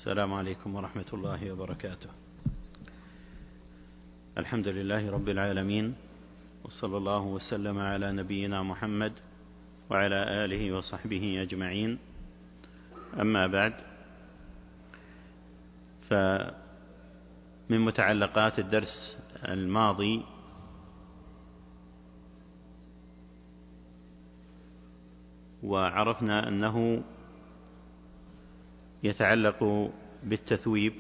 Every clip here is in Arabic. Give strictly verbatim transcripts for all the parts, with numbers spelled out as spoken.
السلام عليكم ورحمة الله وبركاته. الحمد لله رب العالمين، وصلى الله وسلم على نبينا محمد وعلى آله وصحبه أجمعين. أما بعد، فمن متعلقات الدرس الماضي وعرفنا أنه يتعلق بالتثويب،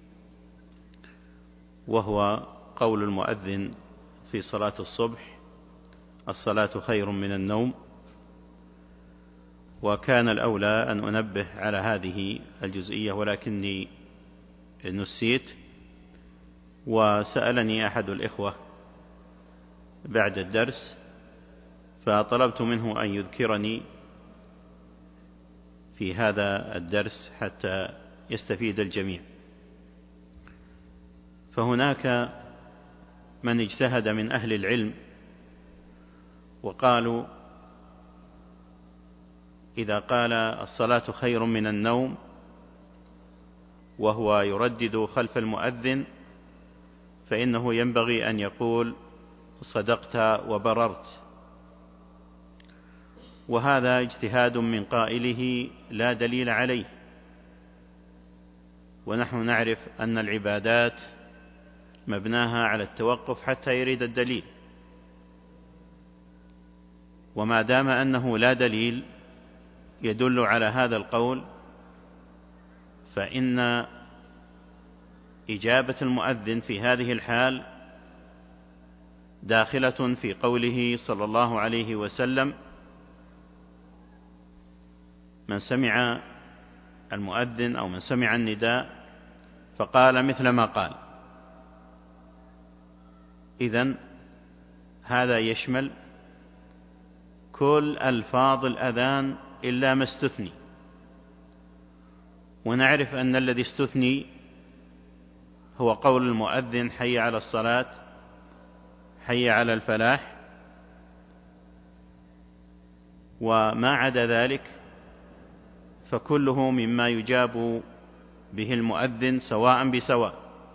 وهو قول المؤذن في صلاة الصبح: الصلاة خير من النوم. وكان الأولى أن أنبه على هذه الجزئية، ولكني نسيت، وسألني أحد الإخوة بعد الدرس فطلبت منه أن يذكرني في هذا الدرس حتى يستفيد الجميع. فهناك من اجتهد من أهل العلم وقالوا: إذا قال الصلاة خير من النوم وهو يردد خلف المؤذن، فإنه ينبغي أن يقول: صدقت وبررت. وهذا اجتهاد من قائله لا دليل عليه، ونحن نعرف أن العبادات مبناها على التوقف حتى يريد الدليل، وما دام أنه لا دليل يدل على هذا القول، فإن إجابة المؤذن في هذه الحال داخلة في قوله صلى الله عليه وسلم: من سمع المؤذن أو من سمع النداء فقال مثل ما قال. إذن هذا يشمل كل ألفاظ الأذان إلا ما استثني، ونعرف أن الذي استثني هو قول المؤذن: حي على الصلاة، حي على الفلاح. وما عدا ذلك فكله مما يجاب به المؤذن سواء بسواء.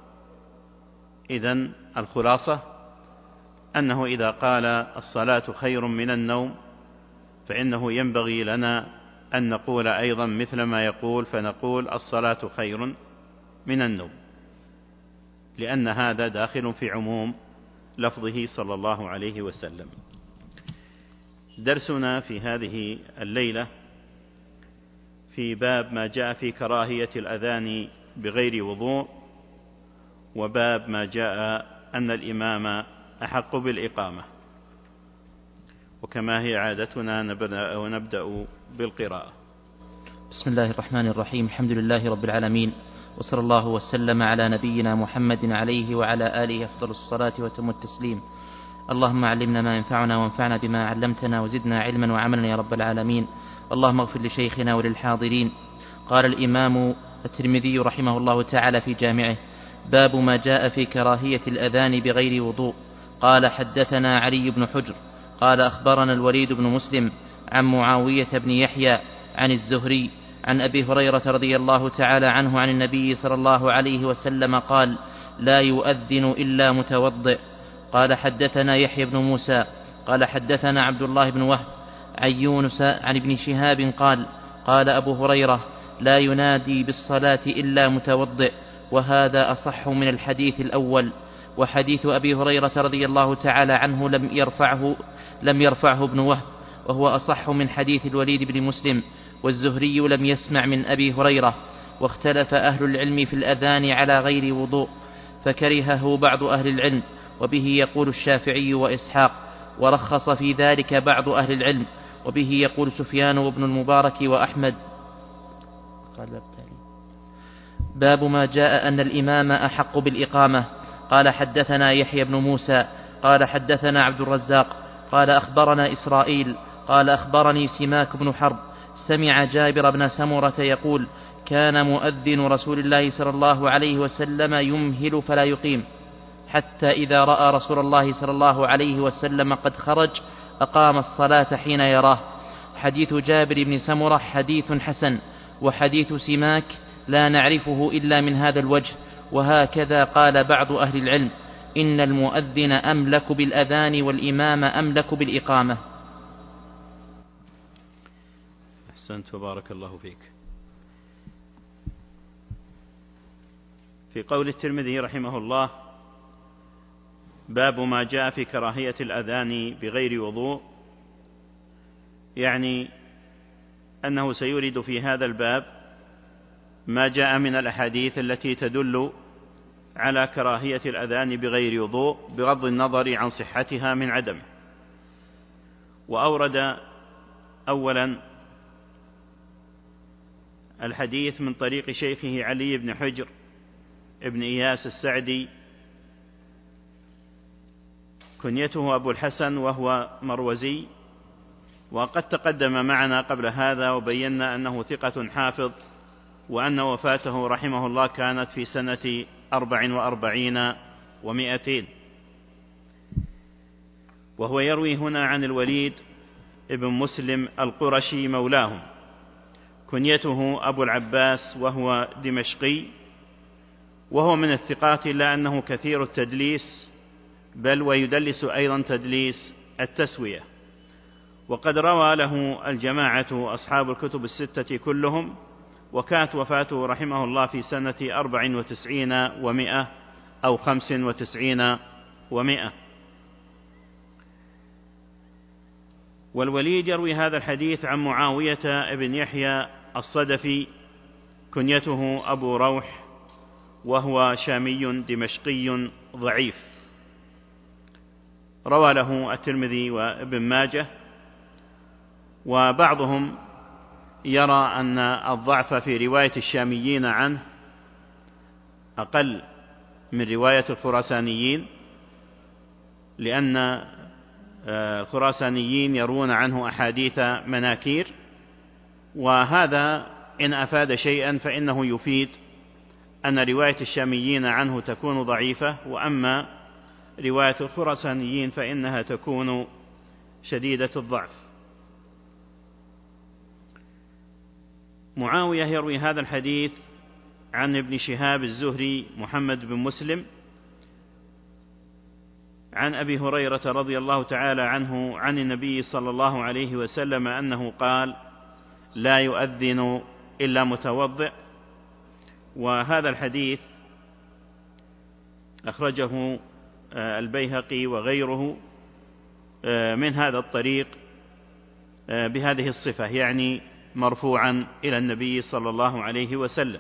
إذن الخلاصة أنه إذا قال الصلاة خير من النوم فإنه ينبغي لنا أن نقول أيضا مثل ما يقول، فنقول: الصلاة خير من النوم، لأن هذا داخل في عموم لفظه صلى الله عليه وسلم. درسنا في هذه الليلة في باب ما جاء في كراهية الأذان بغير وضوء، وباب ما جاء أن الإمام أحق بالإقامة. وكما هي عادتنا نبدأ بالقراءة. بسم الله الرحمن الرحيم. الحمد لله رب العالمين، وصلى الله وسلم على نبينا محمد عليه وعلى آله أفضل الصلاة وتم التسليم. اللهم علمنا ما ينفعنا وانفعنا بما علمتنا وزدنا علما وعملا يا رب العالمين. اللهم اغفر لشيخنا وللحاضرين. قال الإمام الترمذي رحمه الله تعالى في جامعه: باب ما جاء في كراهية الأذان بغير وضوء. قال: حدثنا علي بن حجر قال: أخبرنا الوليد بن مسلم عن معاوية بن يحيى عن الزهري عن أبي هريرة رضي الله تعالى عنه عن النبي صلى الله عليه وسلم قال: لا يؤذن إلا متوضئ. قال: حدثنا يحيى بن موسى قال: حدثنا عبد الله بن وهب عن يونس عن ابن شهاب قال: قال أبو هريرة: لا ينادي بالصلاة إلا متوضئ. وهذا أصح من الحديث الأول. وحديث أبي هريرة رضي الله تعالى عنه لم يرفعه لم يرفعه ابن وهب، وهو أصح من حديث الوليد بن مسلم. والزهري لم يسمع من أبي هريرة. واختلف أهل العلم في الأذان على غير وضوء، فكرهه بعض أهل العلم، وبه يقول الشافعي وإسحاق، ورخص في ذلك بعض أهل العلم، وبه يقول سفيان وابن المبارك وأحمد. باب ما جاء أن الإمام أحق بالإقامة. قال: حدثنا يحيى بن موسى قال: حدثنا عبد الرزاق قال: أخبرنا إسرائيل قال: أخبرني سماك بن حرب سمع جابر بن سمرة يقول: كان مؤذن رسول الله صلى الله عليه وسلم يمهل فلا يقيم، حتى إذا رأى رسول الله صلى الله عليه وسلم قد خرج أقام الصلاة حين يراه. حديث جابر بن سمرة حديث حسن، وحديث سماك لا نعرفه إلا من هذا الوجه. وهكذا قال بعض أهل العلم: إن المؤذن أملك بالأذان والإمام أملك بالإقامة. أحسنت وبارك الله فيك. في قول الترمذي رحمه الله: باب ما جاء في كراهية الأذان بغير وضوء، يعني أنه سيورد في هذا الباب ما جاء من الأحاديث التي تدل على كراهية الأذان بغير وضوء بغض النظر عن صحتها من عدمه. وأورد أولا الحديث من طريق شيخه علي بن حجر ابن إياس السعدي، كنيته أبو الحسن وهو مروزي، وقد تقدم معنا قبل هذا وبينا أنه ثقة حافظ، وأن وفاته رحمه الله كانت في سنة أربع وأربعين ومائتين. وهو يروي هنا عن الوليد ابن مسلم القرشي مولاهم، كنيته أبو العباس وهو دمشقي، وهو من الثقات إلا أنه كثير التدليس، بل ويدلس أيضا تدليس التسوية. وقد روى له الجماعة أصحاب الكتب الستة كلهم، وكانت وفاته رحمه الله في سنة أربع وتسعين ومائة أو خمس وتسعين ومائة. والوليد يروي هذا الحديث عن معاوية بن يحيى الصدفي، كنيته أبو روح، وهو شامي دمشقي ضعيف، روى له الترمذي وابن ماجه. وبعضهم يرى أن الضعف في رواية الشاميين عنه أقل من رواية الخراسانيين، لأن الخراسانيين يروون عنه أحاديث مناكير، وهذا إن أفاد شيئا فإنه يفيد أن رواية الشاميين عنه تكون ضعيفة، وأما رواية الخراسانيين فإنها تكون شديدة الضعف. معاوية يروي هذا الحديث عن ابن شهاب الزهري محمد بن مسلم عن أبي هريرة رضي الله تعالى عنه عن النبي صلى الله عليه وسلم أنه قال: لا يؤذن إلا متوضئ. وهذا الحديث أخرجه البيهقي وغيره من هذا الطريق بهذه الصفة، يعني مرفوعا إلى النبي صلى الله عليه وسلم.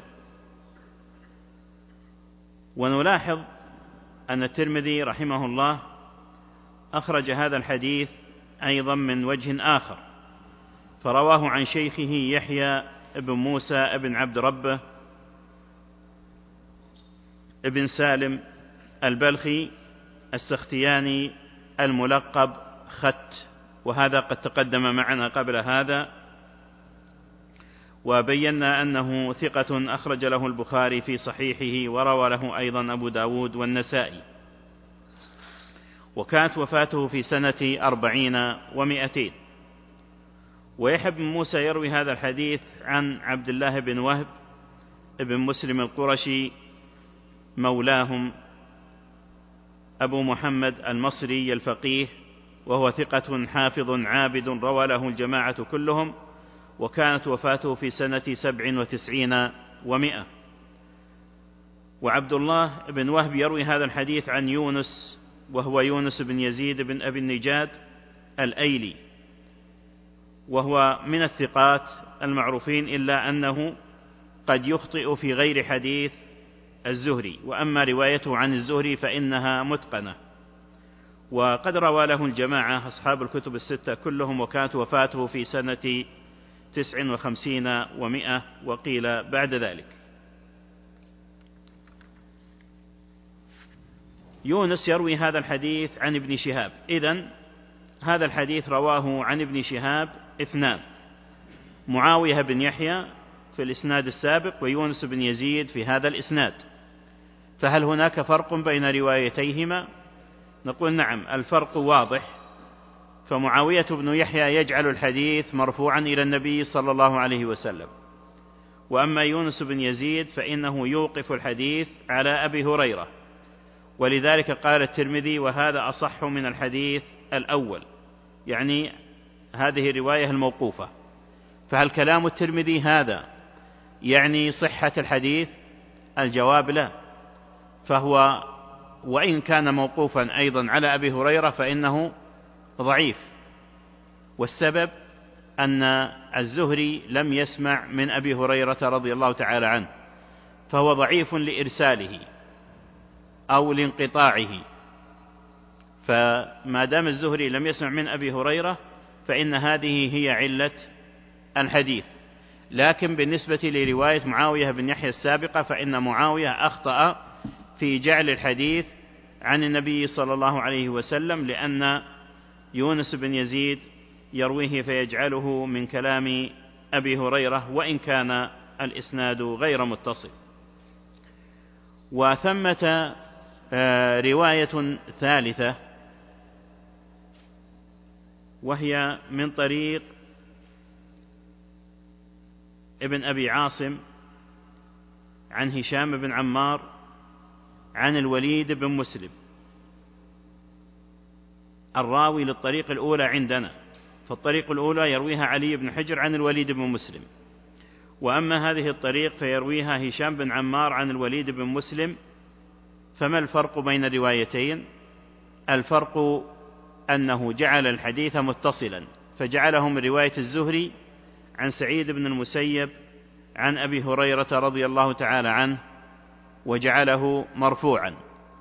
ونلاحظ أن الترمذي رحمه الله أخرج هذا الحديث أيضا من وجه آخر، فرواه عن شيخه يحيى بن موسى بن عبد ربه ابن سالم البلخي السختياني الملقب خت، وهذا قد تقدم معنا قبل هذا، وبينا أنه ثقة أخرج له البخاري في صحيحه، وروى له أيضا أبو داود والنسائي. وكانت وفاته في سنة أربعين ومائتين. ويحيى بن موسى يروي هذا الحديث عن عبد الله بن وهب ابن مسلم القرشي مولاهم أبو محمد المصري الفقيه، وهو ثقة حافظ عابد، روى له الجماعة كلهم، وكانت وفاته في سنة سبع وتسعين ومائة. وعبد الله بن وهب يروي هذا الحديث عن يونس، وهو يونس بن يزيد بن أبي النجاد الأيلي، وهو من الثقات المعروفين، إلا أنه قد يخطئ في غير حديث الزهري، وأما روايته عن الزهري فإنها متقنة. وقد روى له الجماعة أصحاب الكتب الستة كلهم، وكانت وفاته في سنة تسع وخمسين ومائة، وقيل بعد ذلك. يونس يروي هذا الحديث عن ابن شهاب. إذن هذا الحديث رواه عن ابن شهاب اثنان: معاوية بن يحيى في الإسناد السابق، ويونس بن يزيد في هذا الإسناد. فهل هناك فرق بين روايتيهما؟ نقول نعم، الفرق واضح. فمعاوية بن يحيى يجعل الحديث مرفوعا إلى النبي صلى الله عليه وسلم، وأما يونس بن يزيد فإنه يوقف الحديث على أبي هريرة، ولذلك قال الترمذي وهذا أصح من الحديث الأول، يعني هذه الرواية الموقوفة. فهل كلام الترمذي هذا يعني صحة الحديث؟ الجواب لا، فهو وإن كان موقوفا أيضا على أبي هريرة فإنه ضعيف، والسبب أن الزهري لم يسمع من أبي هريرة رضي الله تعالى عنه، فهو ضعيف لإرساله أو لانقطاعه، فما دام الزهري لم يسمع من أبي هريرة فإن هذه هي علة الحديث. لكن بالنسبة لرواية معاوية بن يحيى السابقة فإن معاوية أخطأ في جعل الحديث عن النبي صلى الله عليه وسلم، لأن يونس بن يزيد يرويه فيجعله من كلام أبي هريرة وإن كان الإسناد غير متصل. وثمة رواية ثالثة وهي من طريق ابن أبي عاصم عن هشام بن عمار عن الوليد بن مسلم. الراوي للطريق الأولى عندنا، فالطريق الأولى يرويها علي بن حجر عن الوليد بن مسلم، وأما هذه الطريق فيرويها هشام بن عمار عن الوليد بن مسلم. فما الفرق بين الروايتين؟ الفرق أنه جعل الحديث متصلا، فجعله من رواية الزهري عن سعيد بن المسيب عن أبي هريرة رضي الله تعالى عنه، وجعله مرفوعا.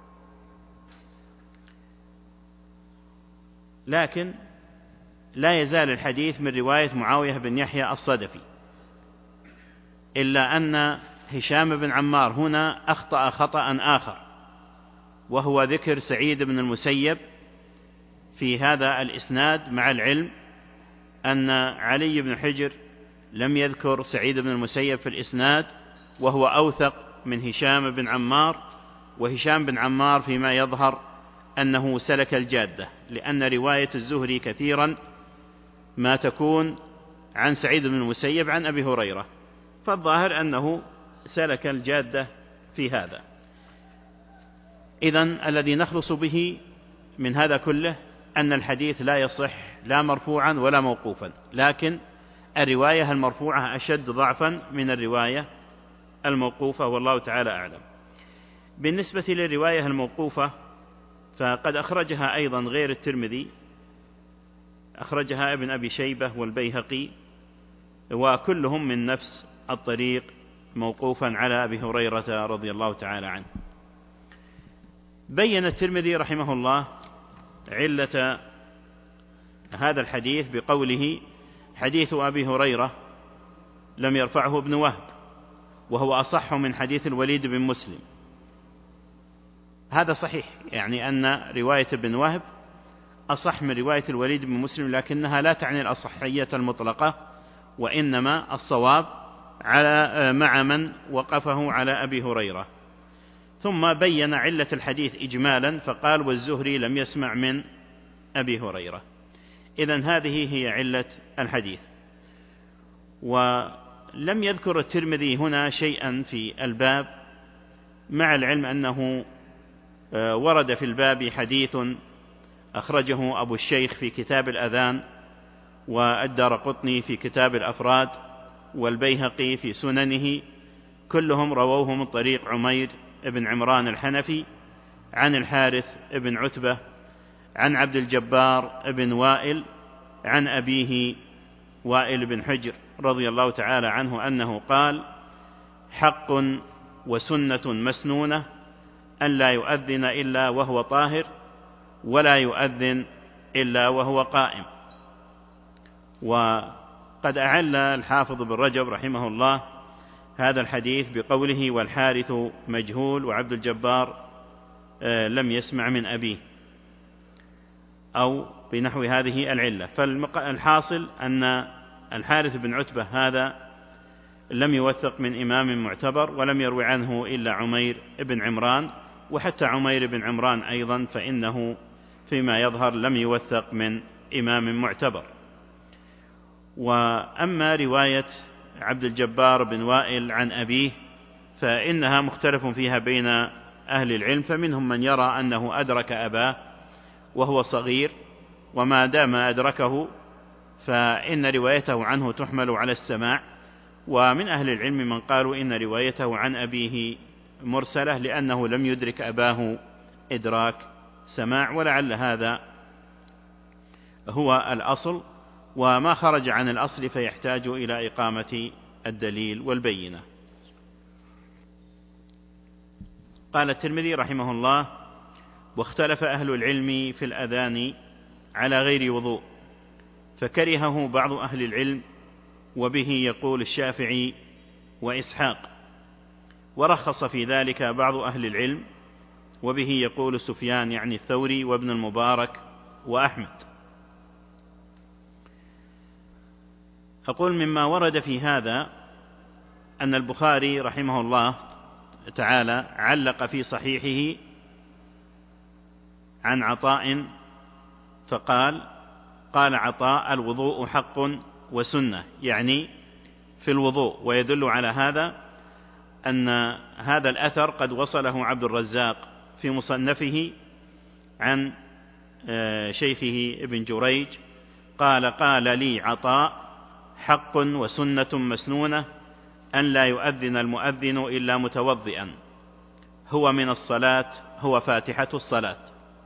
لكن لا يزال الحديث من رواية معاوية بن يحيى الصدفي، إلا أن هشام بن عمار هنا أخطأ خطأ آخر، وهو ذكر سعيد بن المسيب في هذا الإسناد، مع العلم أن علي بن حجر لم يذكر سعيد بن المسيب في الإسناد، وهو أوثق من هشام بن عمار. وهشام بن عمار فيما يظهر أنه سلك الجادة، لأن رواية الزهري كثيرا ما تكون عن سعيد بن المسيب عن أبي هريرة، فالظاهر أنه سلك الجادة في هذا. إذن الذي نخلص به من هذا كله أن الحديث لا يصح لا مرفوعا ولا موقوفا، لكن الرواية المرفوعة أشد ضعفا من الرواية الموقوفة، والله تعالى أعلم. بالنسبة للرواية الموقوفة فقد أخرجها أيضا غير الترمذي، أخرجها ابن أبي شيبة والبيهقي، وكلهم من نفس الطريق موقوفا على أبي هريرة رضي الله تعالى عنه. بين الترمذي رحمه الله علة هذا الحديث بقوله: حديث أبي هريرة لم يرفعه ابن وهب، وهو أصح من حديث الوليد بن مسلم. هذا صحيح، يعني أن رواية ابن وهب أصح من رواية الوليد بن مسلم، لكنها لا تعني الأصحية المطلقة، وإنما الصواب على مع من وقفه على أبي هريرة. ثم بين علة الحديث إجمالا فقال: والزهري لم يسمع من أبي هريرة. إذن هذه هي علة الحديث. ولم يذكر الترمذي هنا شيئا في الباب، مع العلم أنه ورد في الباب حديث أخرجه أبو الشيخ في كتاب الأذان، والدارقطني في كتاب الأفراد، والبيهقي في سننه، كلهم رووه من طريق عمير بن عمران الحنفي عن الحارث بن عتبة عن عبد الجبار بن وائل عن أبيه وائل بن حجر رضي الله تعالى عنه أنه قال: حق وسنة مسنونة أن لا يؤذن إلا وهو طاهر، ولا يؤذن إلا وهو قائم. وقد أعل الحافظ بن رجب رحمه الله هذا الحديث بقوله: والحارث مجهول وعبد الجبار لم يسمع من أبيه، أو بنحو هذه العلة. فالحاصل أن الحارث بن عتبة هذا لم يوثق من إمام معتبر، ولم يروي عنه إلا عمير بن عمران، وحتى عمير بن عمران أيضا فإنه فيما يظهر لم يوثق من إمام معتبر. وأما رواية عبد الجبار بن وائل عن أبيه، فإنها مختلف فيها بين أهل العلم، فمنهم من يرى أنه أدرك أباه وهو صغير، وما دام أدركه فإن روايته عنه تحمل على السماع، ومن أهل العلم من قالوا إن روايته عن أبيه مرسلة لأنه لم يدرك أباه إدراك سماع، ولعل هذا هو الأصل، وما خرج عن الأصل فيحتاج إلى إقامة الدليل والبينة. قال الترمذي رحمه الله: واختلف أهل العلم في الأذان على غير وضوء، فكرهه بعض أهل العلم، وبه يقول الشافعي وإسحاق، ورخص في ذلك بعض أهل العلم، وبه يقول سفيان يعني الثوري وابن المبارك وأحمد. أقول مما ورد في هذا أن البخاري رحمه الله تعالى علق في صحيحه عن عطاء فقال: قال عطاء: الوضوء حق وسنة، يعني في الوضوء. ويدل على هذا أن هذا الأثر قد وصله عبد الرزاق في مصنفه عن شيخه ابن جريج قال: قال لي عطاء: حق وسنة مسنونة أن لا يؤذن المؤذن إلا متوضئا، هو من الصلاة، هو فاتحة الصلاة.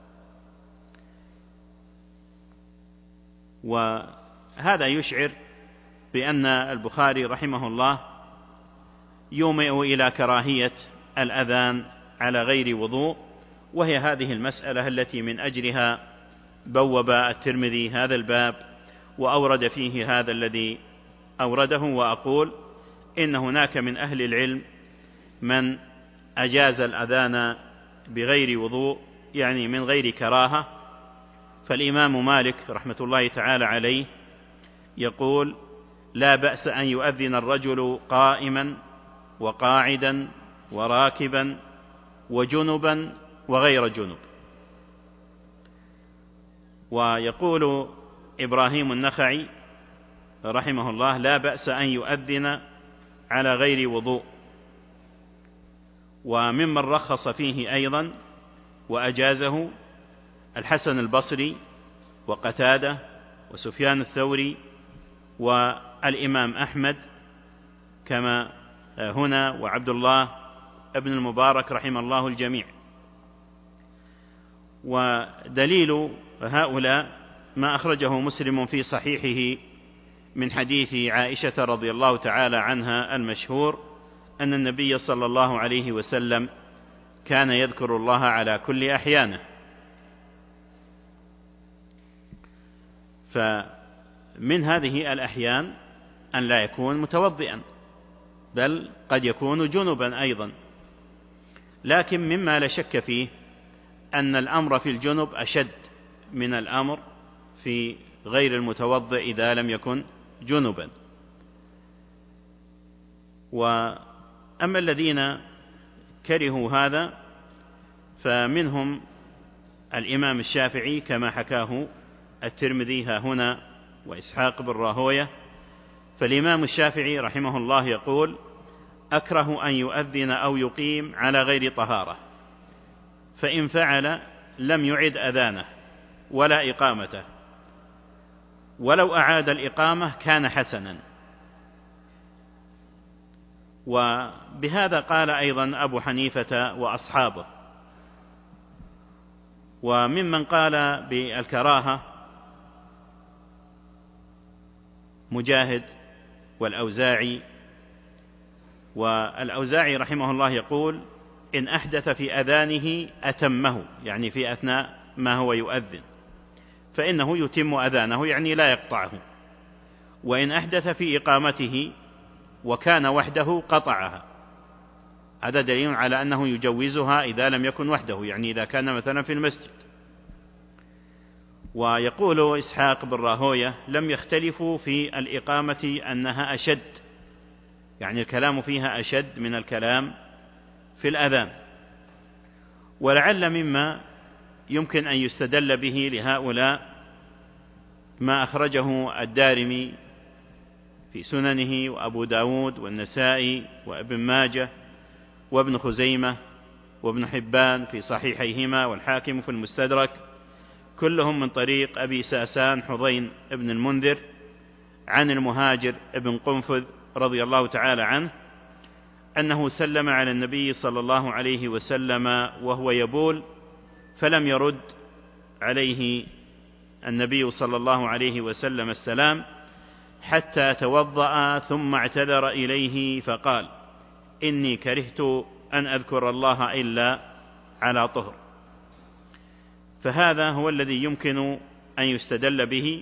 وهذا يشعر بأن البخاري رحمه الله يومئ إلى كراهية الأذان على غير وضوء، وهي هذه المسألة التي من أجلها بوب الترمذي هذا الباب وأورد فيه هذا الذي أورده. وأقول إن هناك من أهل العلم من أجاز الأذان بغير وضوء، يعني من غير كراهة. فالإمام مالك رحمة الله تعالى عليه يقول: لا بأس أن يؤذن الرجل قائما وقاعدا وراكبا وجنبا وغير جنب. ويقول إبراهيم النخعي رحمه الله: لا بأس أن يؤذن على غير وضوء. وممن رخص فيه أيضا وأجازه الحسن البصري وقتادة وسفيان الثوري والإمام أحمد كما هنا، وعبد الله ابن المبارك رحمه الله الجميع. ودليل هؤلاء ما أخرجه مسلم في صحيحه من حديث عائشة رضي الله تعالى عنها المشهور أن النبي صلى الله عليه وسلم كان يذكر الله على كل أحيانه. فمن هذه الأحيان أن لا يكون متوضئا، بل قد يكون جنبا أيضا. لكن مما لا شك فيه أن الأمر في الجنب أشد من الأمر في غير المتوضئ إذا لم يكن جنبا. وأما الذين كرهوا هذا فمنهم الإمام الشافعي كما حكاه الترمذي ها هنا وإسحاق بن راهوية. فالإمام الشافعي رحمه الله يقول: أكره أن يؤذن أو يقيم على غير طهارة، فإن فعل لم يعد أذانه ولا إقامته، ولو أعاد الإقامة كان حسنا. وبهذا قال أيضا أبو حنيفة وأصحابه. وممن قال بالكراهة مجاهد والأوزاعي. والأوزاعي رحمه الله يقول: إن أحدث في أذانه أتمه، يعني في أثناء ما هو يؤذن، فإنه يتم أذانه، يعني لا يقطعه. وإن أحدث في إقامته وكان وحده قطعها. هذا دليل على أنه يجوزها إذا لم يكن وحده، يعني إذا كان مثلا في المسجد. ويقول إسحاق بن راهوية: لم يختلفوا في الإقامة أنها أشد، يعني الكلام فيها أشد من الكلام في الأذان. ولعل مما يمكن أن يستدل به لهؤلاء ما أخرجه الدارمي في سننه، وأبو داود والنسائي وابن ماجه وابن خزيمة وابن حبان في صحيحيهما، والحاكم في المستدرك، كلهم من طريق أبي ساسان حضين ابن المنذر عن المهاجر ابن قنفذ رضي الله تعالى عنه أنه سلم على النبي صلى الله عليه وسلم وهو يبول، فلم يرد عليه النبي صلى الله عليه وسلم السلام حتى توضأ، ثم اعتذر إليه فقال: إني كرهت أن أذكر الله إلا على طهر. فهذا هو الذي يمكن أن يستدل به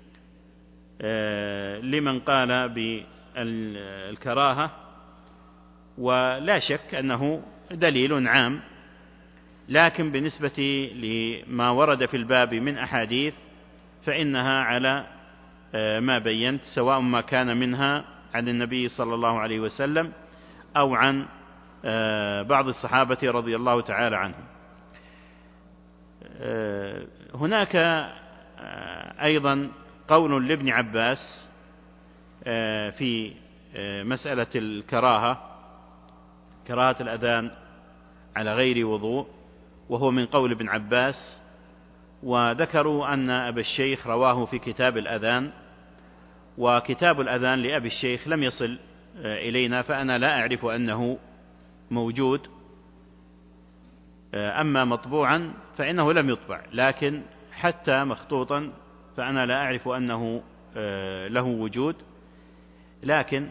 لمن قال بالكراهة، ولا شك أنه دليل عام، لكن بالنسبة لما ورد في الباب من أحاديث فإنها على ما بينت، سواء ما كان منها عن النبي صلى الله عليه وسلم أو عن بعض الصحابة رضي الله تعالى عنهم. هناك أيضا قول لابن عباس في مسألة الكراهة، كراهة الأذان على غير وضوء، وهو من قول ابن عباس، وذكروا أن أبا الشيخ رواه في كتاب الأذان، وكتاب الأذان لأبي الشيخ لم يصل إلينا، فأنا لا أعرف أنه موجود، أما مطبوعا فإنه لم يطبع، لكن حتى مخطوطا فأنا لا أعرف أنه له وجود، لكن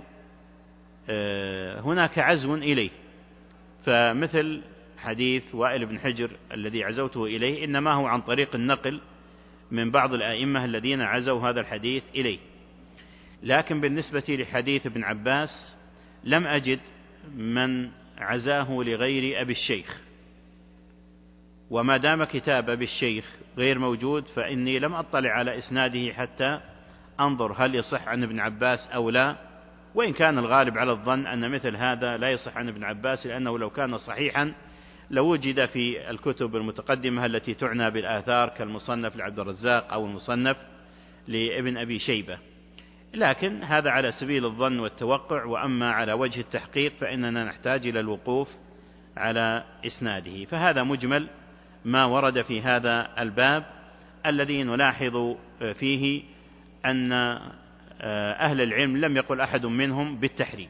هناك عزو إليه، فمثل حديث وائل بن حجر الذي عزوته إليه إنما هو عن طريق النقل من بعض الآئمة الذين عزوا هذا الحديث إليه. لكن بالنسبة لحديث ابن عباس لم أجد من عزاه لغير أبي الشيخ، وما دام كتاب أبي الشيخ غير موجود فإني لم أطلع على إسناده حتى أنظر هل يصح عن ابن عباس أو لا، وإن كان الغالب على الظن أن مثل هذا لا يصح عن ابن عباس، لأنه لو كان صحيحا لوجد في الكتب المتقدمة التي تعنى بالآثار كالمصنف لعبد الرزاق أو المصنف لابن أبي شيبة، لكن هذا على سبيل الظن والتوقع، وأما على وجه التحقيق فإننا نحتاج إلى الوقوف على إسناده. فهذا مجمل ما ورد في هذا الباب، الذي نلاحظ فيه أن أهل العلم لم يقل أحد منهم بالتحريم،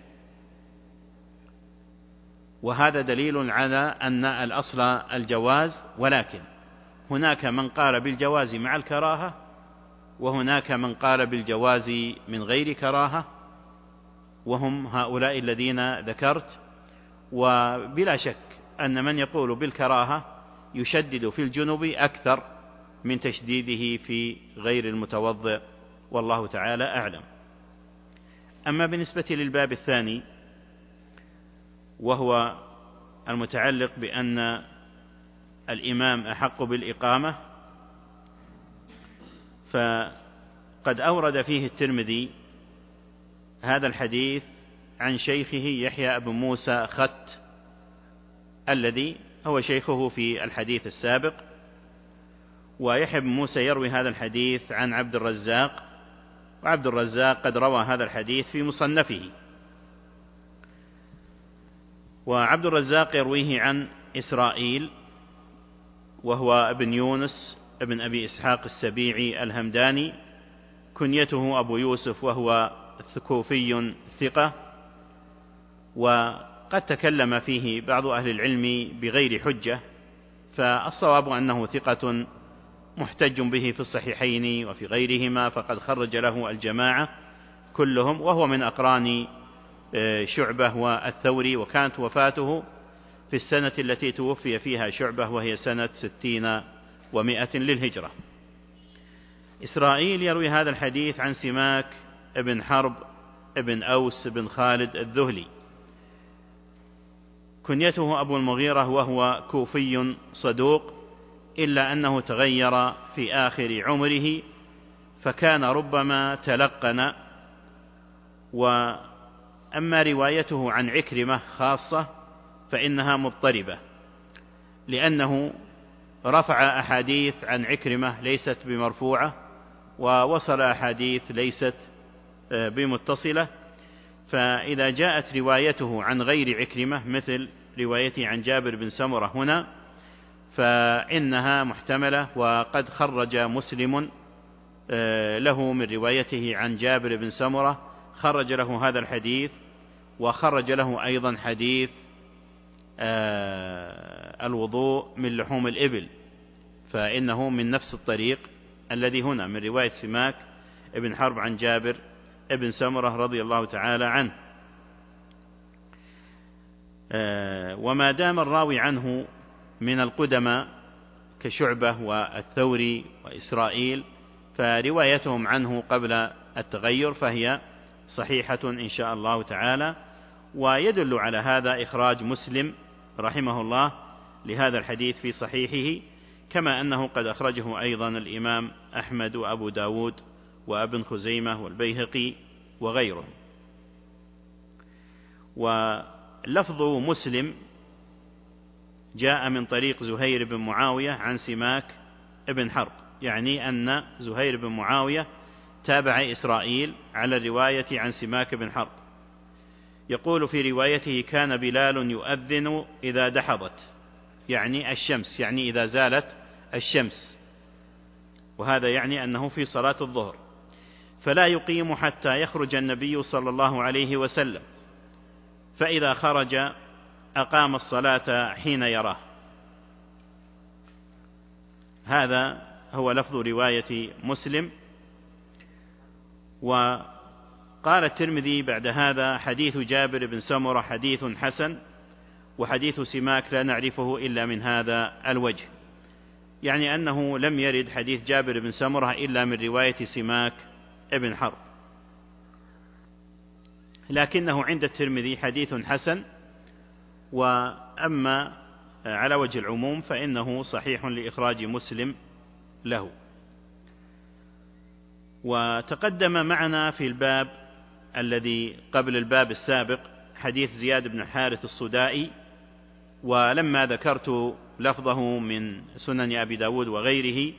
وهذا دليل على أن الأصل الجواز، ولكن هناك من قال بالجواز مع الكراهة، وهناك من قال بالجواز من غير كراهة، وهم هؤلاء الذين ذكرت. وبلا شك أن من يقول بالكراهة يشدد في الجنب أكثر من تشديده في غير المتوضئ، والله تعالى أعلم. أما بالنسبة للباب الثاني وهو المتعلق بأن الإمام أحق بالإقامة، فقد أورد فيه الترمذي هذا الحديث عن شيخه يحيى بن موسى خت، الذي هو شيخه في الحديث السابق، ويحيى بن موسى يروي هذا الحديث عن عبد الرزاق، وعبد الرزاق قد روى هذا الحديث في مصنفه، وعبد الرزاق يرويه عن إسرائيل وهو ابن يونس ابن أبي إسحاق السبيعي الهمداني، كنيته أبو يوسف، وهو كوفي ثقة، وقد تكلم فيه بعض أهل العلم بغير حجة، فالصواب أنه ثقة محتج به في الصحيحين وفي غيرهما، فقد خرج له الجماعة كلهم، وهو من أقران شعبة والثوري، وكانت وفاته في السنة التي توفي فيها شعبة، وهي سنة ستين ومائة للهجرة. إسرائيل يروي هذا الحديث عن سماك ابن حرب ابن أوس بن خالد الذهلي، كنيته أبو المغيرة، وهو كوفي صدوق، إلا أنه تغير في آخر عمره، فكان ربما تلقن. وأما روايته عن عكرمة خاصة فإنها مضطربة، لأنه رفع أحاديث عن عكرمة ليست بمرفوعة، ووصل أحاديث ليست بمتصلة. فإذا جاءت روايته عن غير عكرمة مثل روايته عن جابر بن سمرة هنا فإنها محتملة، وقد خرج مسلم له من روايته عن جابر بن سمرة، خرج له هذا الحديث، وخرج له أيضا حديث الوضوء من لحوم الإبل، فإنه من نفس الطريق الذي هنا من رواية سماك ابن حرب عن جابر ابن سمرة رضي الله تعالى عنه. وما دام الراوي عنه من القدماء كشعبة والثوري وإسرائيل فروايتهم عنه قبل التغير فهي صحيحة إن شاء الله تعالى. ويدل على هذا إخراج مسلم رحمه الله لهذا الحديث في صحيحه، كما أنه قد أخرجه أيضا الإمام أحمد وأبو داود وابن خزيمة والبيهقي وغيره. ولفظ مسلم جاء من طريق زهير بن معاوية عن سماك ابن حرب، يعني أن زهير بن معاوية تابع إسرائيل على الرواية عن سماك بن حرب. يقول في روايته: كان بلال يؤذن إذا دحضت، يعني الشمس، يعني إذا زالت الشمس، وهذا يعني أنه في صلاة الظهر، فلا يقيم حتى يخرج النبي صلى الله عليه وسلم، فإذا خرج أقام الصلاة حين يراه. هذا هو لفظ رواية مسلم. وقال الترمذي بعد هذا: حديث جابر بن سمرة حديث حسن، وحديث سماك لا نعرفه إلا من هذا الوجه، يعني أنه لم يرد حديث جابر بن سمرة إلا من رواية سماك ابن حرب، لكنه عند الترمذي حديث حسن. وأما على وجه العموم فإنه صحيح لإخراج مسلم له. وتقدم معنا في الباب الذي قبل الباب السابق حديث زياد بن الحارث الصدائي، ولما ذكرت لفظه من سنن أبي داود وغيره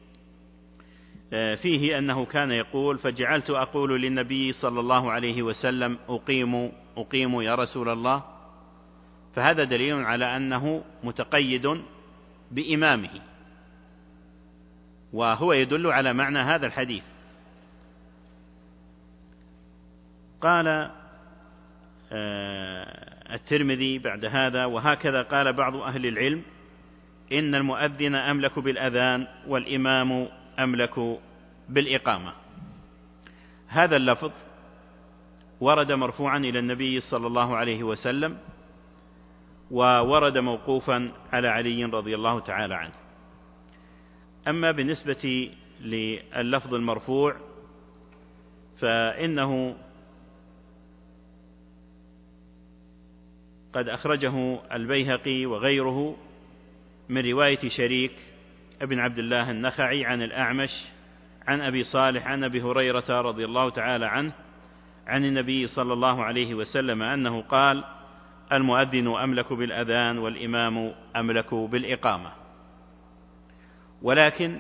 فيه أنه كان يقول: فجعلت أقول للنبي صلى الله عليه وسلم: أقيم أقيم يا رسول الله. فهذا دليل على أنه متقيد بإمامه، وهو يدل على معنى هذا الحديث. قال الترمذي بعد هذا: وهكذا قال بعض أهل العلم إن المؤذن أملك بالأذان والإمام أملك بالإقامة. هذا اللفظ ورد مرفوعا إلى النبي صلى الله عليه وسلم، وورد موقوفا على علي رضي الله تعالى عنه. أما بالنسبة لللفظ المرفوع فإنه قد أخرجه البيهقي وغيره من رواية شريك ابن عبد الله النخعي عن الأعمش عن أبي صالح عن أبي هريرة رضي الله تعالى عنه عن النبي صلى الله عليه وسلم أنه قال: المؤذن أملك بالأذان والإمام أملك بالإقامة. ولكن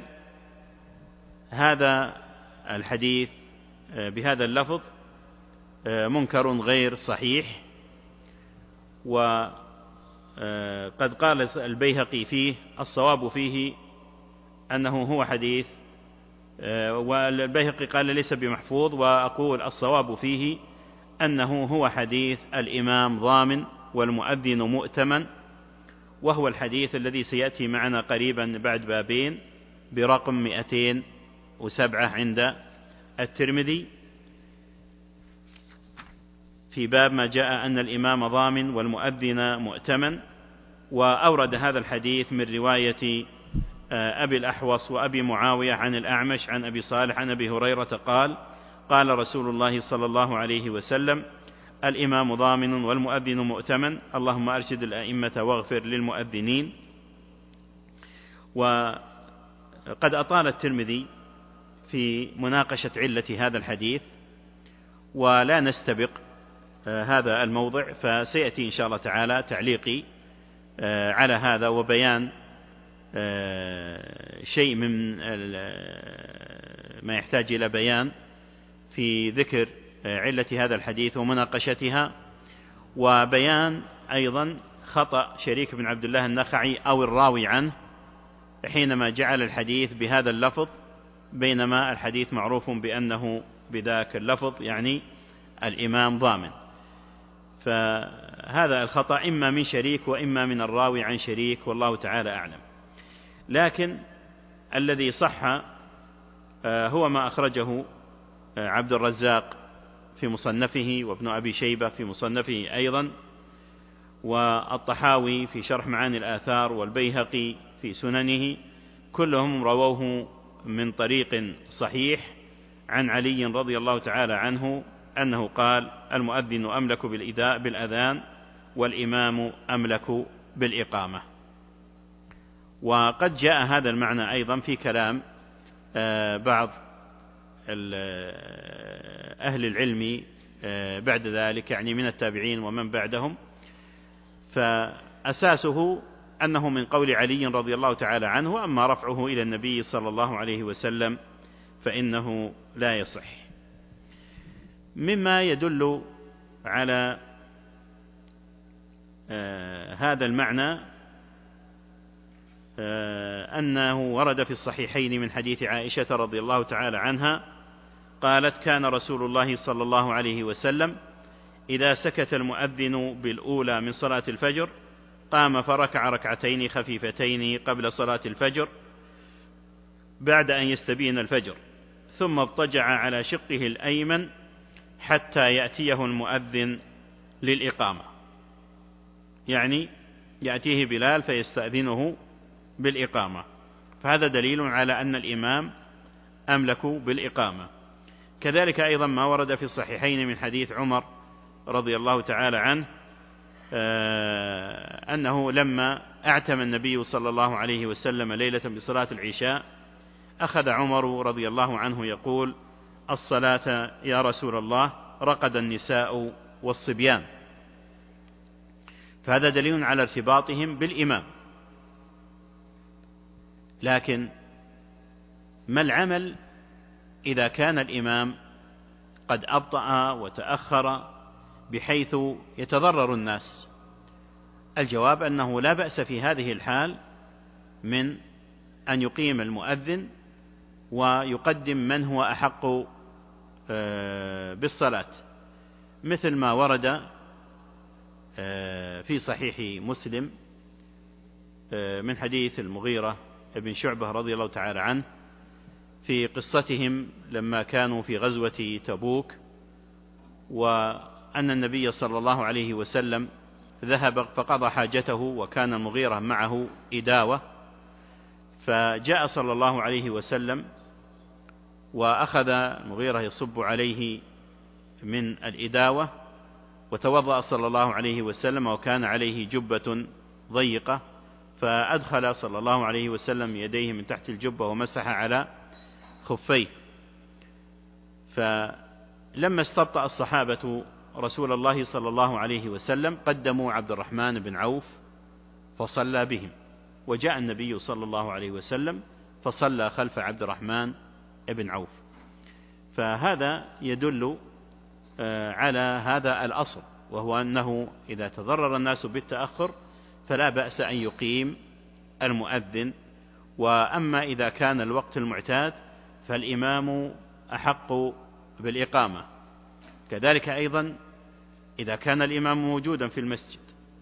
هذا الحديث بهذا اللفظ منكر غير صحيح، وقد قال البيهقي فيه: الصواب فيه أنه هو حديث، والبيهقي قال ليس بمحفوظ، وأقول الصواب فيه أنه هو حديث الإمام ضامن والمؤذن مؤتمن، وهو الحديث الذي سيأتي معنا قريبا بعد بابين برقم مئتين وسبعة عند الترمذي، في باب ما جاء أن الإمام ضامن والمؤذن مؤتمن. وأورد هذا الحديث من رواية أبي الأحوص وأبي معاوية عن الأعمش عن أبي صالح عن أبي هريرة قال: قال رسول الله صلى الله عليه وسلم: الإمام ضامن والمؤذن مؤتمن، اللهم أرشد الأئمة واغفر للمؤذنين. وقد أطال الترمذي في مناقشة علة هذا الحديث، ولا نستبق هذا الموضع، فسيأتي إن شاء الله تعالى تعليقي على هذا وبيان شيء من ما يحتاج إلى بيان في ذكر علة هذا الحديث ومناقشتها، وبيان أيضا خطأ شريك بن عبد الله النخعي أو الراوي عنه حينما جعل الحديث بهذا اللفظ، بينما الحديث معروف بأنه بذاك اللفظ، يعني الإمام ضامن. فهذا الخطأ إما من شريك وإما من الراوي عن شريك، والله تعالى أعلم. لكن الذي صح هو ما أخرجه عبد الرزاق في مصنفه، وابن أبي شيبة في مصنفه أيضا، والطحاوي في شرح معاني الآثار، والبيهقي في سننه، كلهم رووه من طريق صحيح عن علي رضي الله تعالى عنه أنه قال: المؤذن أملك بالأذان والإمام أملك بالإقامة. وقد جاء هذا المعنى أيضا في كلام بعض أهل العلم بعد ذلك، يعني من التابعين ومن بعدهم، فأساسه أنه من قول علي رضي الله تعالى عنه، أما رفعه إلى النبي صلى الله عليه وسلم فإنه لا يصح. مما يدل على آه هذا المعنى آه أنه ورد في الصحيحين من حديث عائشة رضي الله تعالى عنها قالت: كان رسول الله صلى الله عليه وسلم إذا سكت المؤذن بالأولى من صلاة الفجر قام فركع ركعتين خفيفتين قبل صلاة الفجر بعد أن يستبين الفجر، ثم اضطجع على شقه الأيمن حتى يأتيه المؤذن للإقامة، يعني يأتيه بلال فيستأذنه بالإقامة. فهذا دليل على أن الإمام أملك بالإقامة. كذلك أيضا ما ورد في الصحيحين من حديث عمر رضي الله تعالى عنه أنه لما أعتم النبي صلى الله عليه وسلم ليلة بصلاة العشاء أخذ عمر رضي الله عنه يقول: الصلاة يا رسول الله، رقد النساء والصبيان. فهذا دليل على ارتباطهم بالإمام. لكن ما العمل إذا كان الإمام قد أبطأ وتأخر بحيث يتضرر الناس؟ الجواب أنه لا بأس في هذه الحال من أن يقيم المؤذن ويقدم من هو أحق بالصلاة، مثل ما ورد في صحيح مسلم من حديث المغيرة بن شعبة رضي الله تعالى عنه في قصتهم لما كانوا في غزوة تبوك، وأن النبي صلى الله عليه وسلم ذهب فقضى حاجته وكان المغيرة معه إداوة، فجاء صلى الله عليه وسلم وأخذ المغيرة يصب عليه من الإداوة، وتوضأ صلى الله عليه وسلم وكان عليه جبة ضيقة، فأدخل صلى الله عليه وسلم يديه من تحت الجبة ومسح على خفيه. فلما استبطأ الصحابة رسول الله صلى الله عليه وسلم قدموا عبد الرحمن بن عوف فصلى بهم، وجاء النبي صلى الله عليه وسلم فصلى خلف عبد الرحمن بن عوف. فهذا يدل على هذا الأصل، وهو أنه إذا تضرر الناس بالتأخر فلا بأس أن يقيم المؤذن. وأما إذا كان الوقت المعتاد فالإمام أحق بالإقامة. كذلك أيضا إذا كان الإمام موجودا في المسجد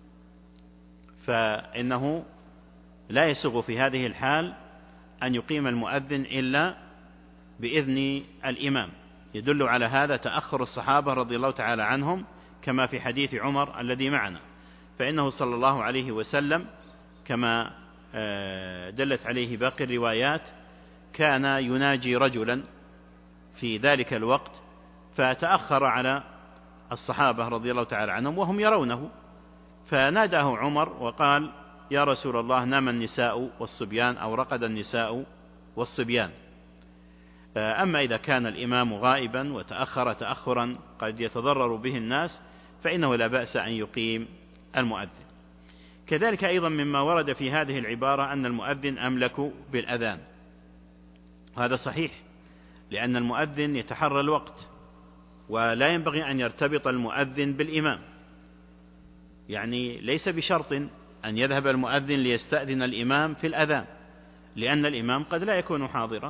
فإنه لا يسوغ في هذه الحال أن يقيم المؤذن إلا بإذن الإمام. يدل على هذا تأخر الصحابة رضي الله تعالى عنهم، كما في حديث عمر الذي معنا، فإنه صلى الله عليه وسلم كما دلت عليه باقي الروايات كان يناجي رجلا في ذلك الوقت، فتأخر على الصحابة رضي الله تعالى عنهم وهم يرونه، فناداه عمر وقال: يا رسول الله، نام النساء والصبيان، أو رقد النساء والصبيان. أما إذا كان الإمام غائبا وتأخر تأخرا قد يتضرر به الناس فإنه لا بأس أن يقيم المؤذن. كذلك أيضا مما ورد في هذه العبارة أن المؤذن أملك بالأذان، هذا صحيح، لأن المؤذن يتحرى الوقت ولا ينبغي أن يرتبط المؤذن بالإمام، يعني ليس بشرط أن يذهب المؤذن ليستأذن الإمام في الأذان، لأن الإمام قد لا يكون حاضرا،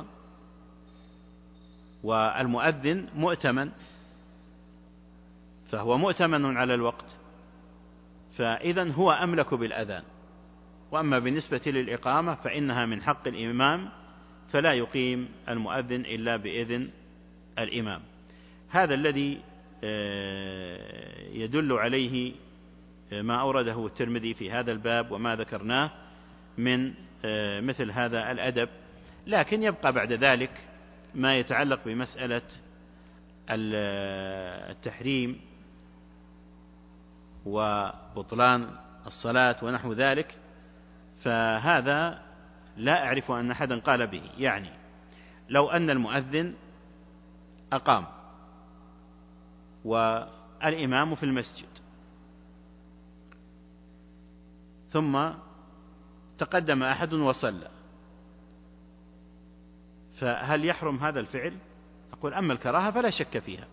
والمؤذن مؤتمن، فهو مؤتمن على الوقت، فإذن هو أملك بالأذان. وأما بالنسبة للإقامة فإنها من حق الإمام، فلا يقيم المؤذن إلا بإذن الإمام. هذا الذي يدل عليه ما أورده الترمذي في هذا الباب وما ذكرناه من مثل هذا الأدب. لكن يبقى بعد ذلك ما يتعلق بمسألة التحريم وبطلان الصلاة ونحو ذلك، فهذا لا أعرف أن أحدا قال به. يعني لو أن المؤذن أقام والإمام في المسجد ثم تقدم أحد وصلى، فهل يحرم هذا الفعل؟ أقول أما الكراهة فلا شك فيها،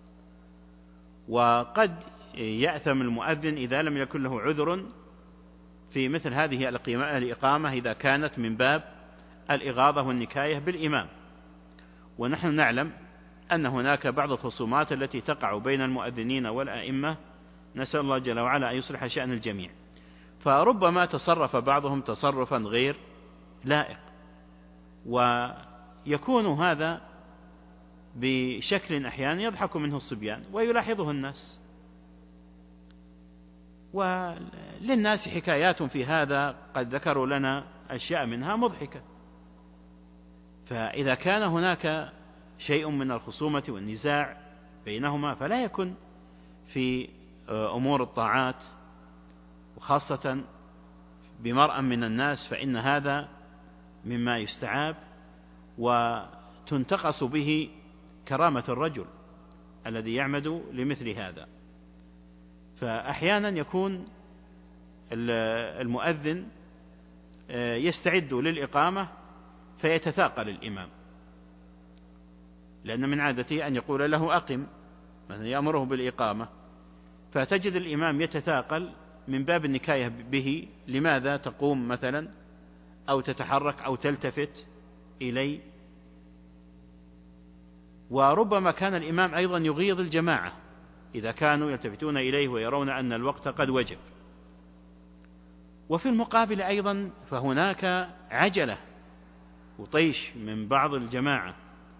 وقد يأثم المؤذن إذا لم يكن له عذر في مثل هذه الإقامة إذا كانت من باب الإغاظة والنكاية بالإمام. ونحن نعلم أن هناك بعض الخصومات التي تقع بين المؤذنين والأئمة، نسأل الله جل وعلا أن يصلح شأن الجميع، فربما تصرف بعضهم تصرفا غير لائق، ويكون هذا بشكل أحيانا يضحك منه الصبيان ويلاحظه الناس، وللناس حكايات في هذا قد ذكروا لنا أشياء منها مضحكة. فإذا كان هناك شيء من الخصومة والنزاع بينهما فلا يكن في أمور الطاعات، وخاصة بمرأ من الناس، فإن هذا مما يستعاب وتنتقص به كرامة الرجل الذي يعمد لمثل هذا. فأحيانا يكون المؤذن يستعد للإقامة فيتثاقل الإمام، لأن من عادته أن يقول له أقم، مثلا يأمره بالإقامة، فتجد الإمام يتثاقل من باب النكاية به، لماذا تقوم مثلا أو تتحرك أو تلتفت إلي. وربما كان الإمام أيضا يغيظ الجماعة إذا كانوا يلتفتون إليه ويرون أن الوقت قد وجب. وفي المقابل أيضا فهناك عجلة وطيش من بعض الجماعة،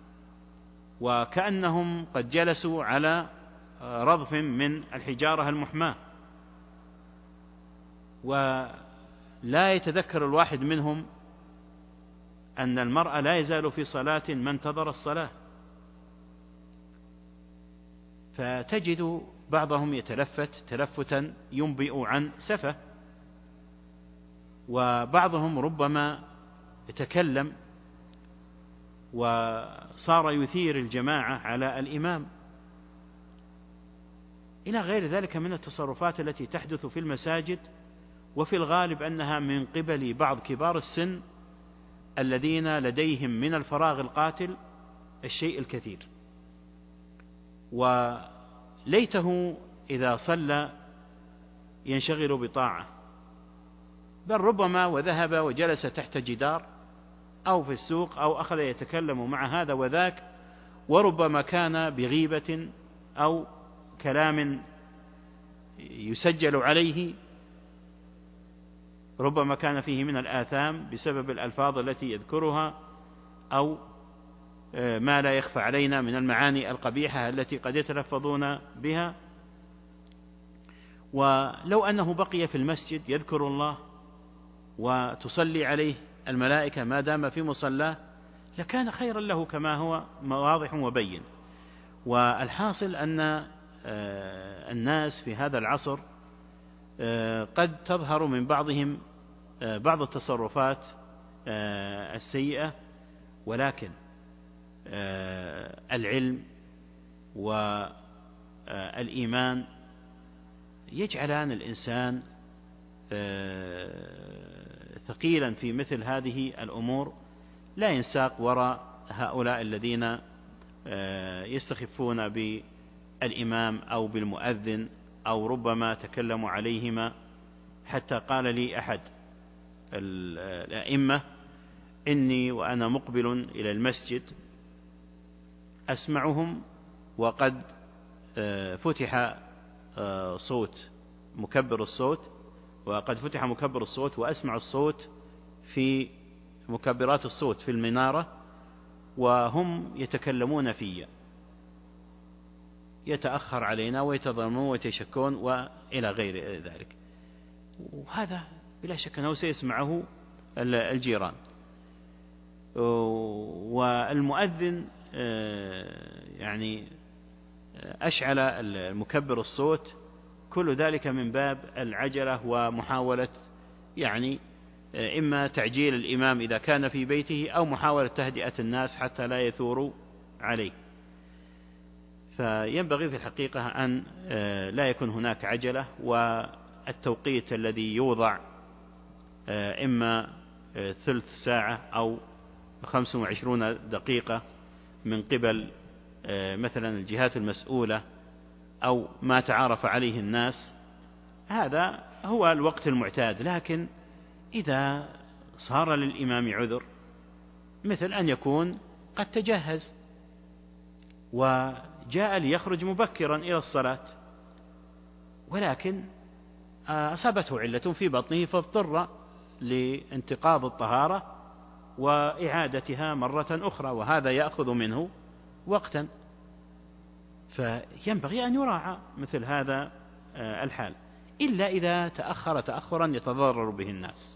وكأنهم قد جلسوا على رضف من الحجارة المحماة، ولا يتذكر الواحد منهم أن المرء لا يزال في صلاة ما انتظر الصلاة. فتجد بعضهم يتلفت تلفتا ينبئ عن سفة، وبعضهم ربما يتكلم وصار يثير الجماعة على الإمام، إلى غير ذلك من التصرفات التي تحدث في المساجد، وفي الغالب أنها من قبل بعض كبار السن الذين لديهم من الفراغ القاتل الشيء الكثير. وليته إذا صلى ينشغل بطاعة، بل ربما وذهب وجلس تحت جدار أو في السوق أو أخذ يتكلم مع هذا وذاك، وربما كان بغيبة أو كلام يسجل عليه، ربما كان فيه من الآثام بسبب الألفاظ التي يذكرها أو ما لا يخفى علينا من المعاني القبيحة التي قد يتلفظون بها. ولو أنه بقي في المسجد يذكر الله وتصلي عليه الملائكة ما دام في مصلاه لكان خيرا له كما هو واضح وبين. والحاصل أن الناس في هذا العصر قد تظهر من بعضهم بعض التصرفات السيئة، ولكن العلم والإيمان يجعلان الإنسان ثقيلا في مثل هذه الأمور، لا ينساق وراء هؤلاء الذين يستخفون بالإمام أو بالمؤذن، أو ربما تكلموا عليهما، حتى قال لي أحد الأئمة إني وأنا مقبل إلى المسجد أسمعهم وقد فتح صوت مكبر الصوت وقد فتح مكبر الصوت وأسمع الصوت في مكبرات الصوت في المنارة، وهم يتكلمون في يتأخر علينا ويتضامنون ويتشكون وإلى غير ذلك. وهذا بلا شك أنه سيسمعه الجيران. والمؤذن يعني أشعل المكبر الصوت، كل ذلك من باب العجلة ومحاولة يعني إما تعجيل الإمام إذا كان في بيته أو محاولة تهدئة الناس حتى لا يثوروا عليه. فينبغي في الحقيقة أن لا يكون هناك عجلة، والتوقيت الذي يوضع إما ثلث ساعة أو خمس وعشرون دقيقة من قبل مثلا الجهات المسؤولة أو ما تعارف عليه الناس، هذا هو الوقت المعتاد. لكن إذا صار للإمام عذر مثل أن يكون قد تجهز وجاء ليخرج مبكرا إلى الصلاة، ولكن أصابته علة في بطنه فاضطر لانتقاض الطهارة وإعادتها مرة أخرى، وهذا يأخذ منه وقتا، فينبغي أن يراعى مثل هذا الحال، إلا إذا تأخر تأخرا يتضرر به الناس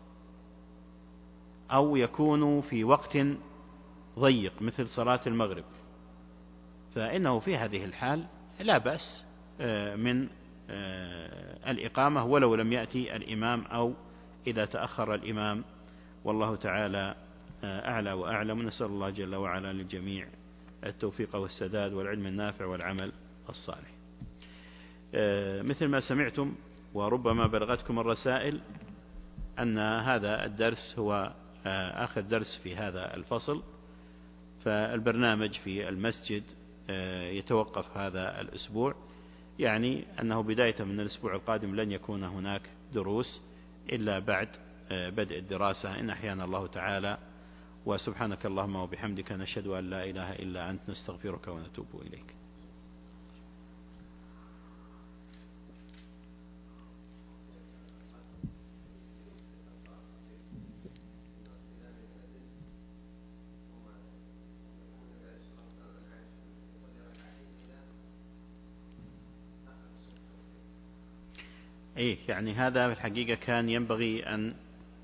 أو يكون في وقت ضيق مثل صلاة المغرب، فإنه في هذه الحال لا بأس من الإقامة ولو لم يأتي الإمام أو إذا تأخر الإمام. والله تعالى أعلى وأعلم. نسأل الله جل وعلا للجميع التوفيق والسداد والعلم النافع والعمل الصالح. مثل ما سمعتم وربما بلغتكم الرسائل أن هذا الدرس هو آخر درس في هذا الفصل، فالبرنامج في المسجد يتوقف هذا الأسبوع، يعني أنه بداية من الأسبوع القادم لن يكون هناك دروس إلا بعد بدء الدراسة إن أحيانا الله تعالى. وسبحانك اللهم وبحمدك نشهد أن لا إله إلا أنت نستغفرك ونتوب إليك. إيه يعني هذا في الحقيقة كان ينبغي أن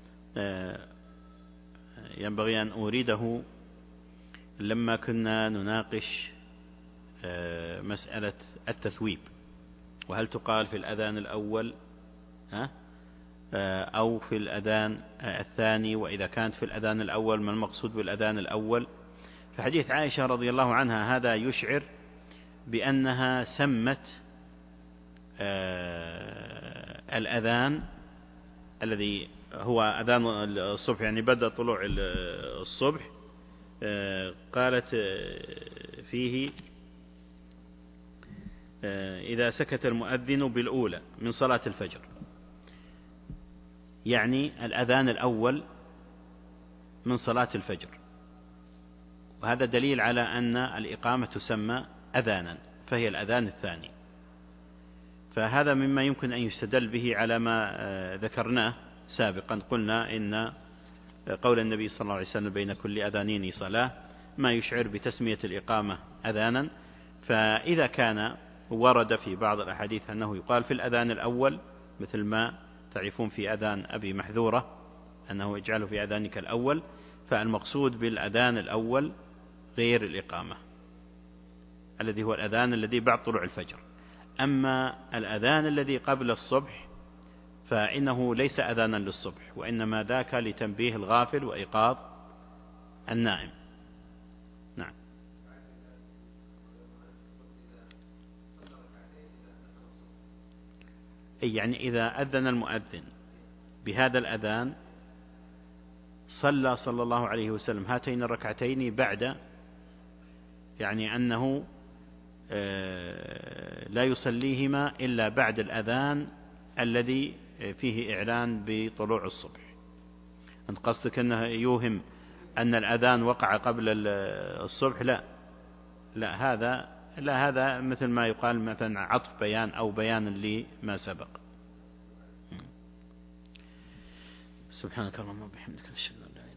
ينبغي أن أريده لما كنا نناقش مسألة التثويب، وهل تقال في الأذان الأول أو في الأذان الثاني، وإذا كانت في الأذان الأول ما المقصود بالأذان الأول. في حديث عائشة رضي الله عنها هذا يشعر بأنها سمت الأذان الذي هو أذان الصبح يعني بدأ طلوع الصبح، قالت فيه إذا سكت المؤذن بالأولى من صلاة الفجر، يعني الأذان الأول من صلاة الفجر، وهذا دليل على أن الإقامة تسمى أذانا فهي الأذان الثاني. فهذا مما يمكن أن يستدل به على ما ذكرناه سابقا. قلنا إن قول النبي صلى الله عليه وسلم بين كل أذانين صلاة ما يشعر بتسمية الإقامة أذانا. فإذا كان ورد في بعض الأحاديث أنه يقال في الأذان الأول مثل ما تعرفون في أذان أبي محذورة أنه يجعله في أذانك الأول، فالمقصود بالأذان الأول غير الإقامة الذي هو الأذان الذي بعد طلوع الفجر. أما الأذان الذي قبل الصبح فإنه ليس أذانا للصبح، وإنما ذاك لتنبيه الغافل وإيقاظ النائم. نعم. أي يعني إذا أذن المؤذن بهذا الأذان صلى صلى الله عليه وسلم هاتين الركعتين بعد، يعني أنه لا يصليهما إلا بعد الأذان الذي فيه إعلان بطلوع الصبح. أنت قصدك أنه يوهم أن الأذان وقع قبل الصبح؟ لا لا هذا لا هذا مثل ما يقال مثلا عطف بيان أو بيان لما سبق. سبحانك اللهم وبحمدك نشهد أن لا إله إلا أنت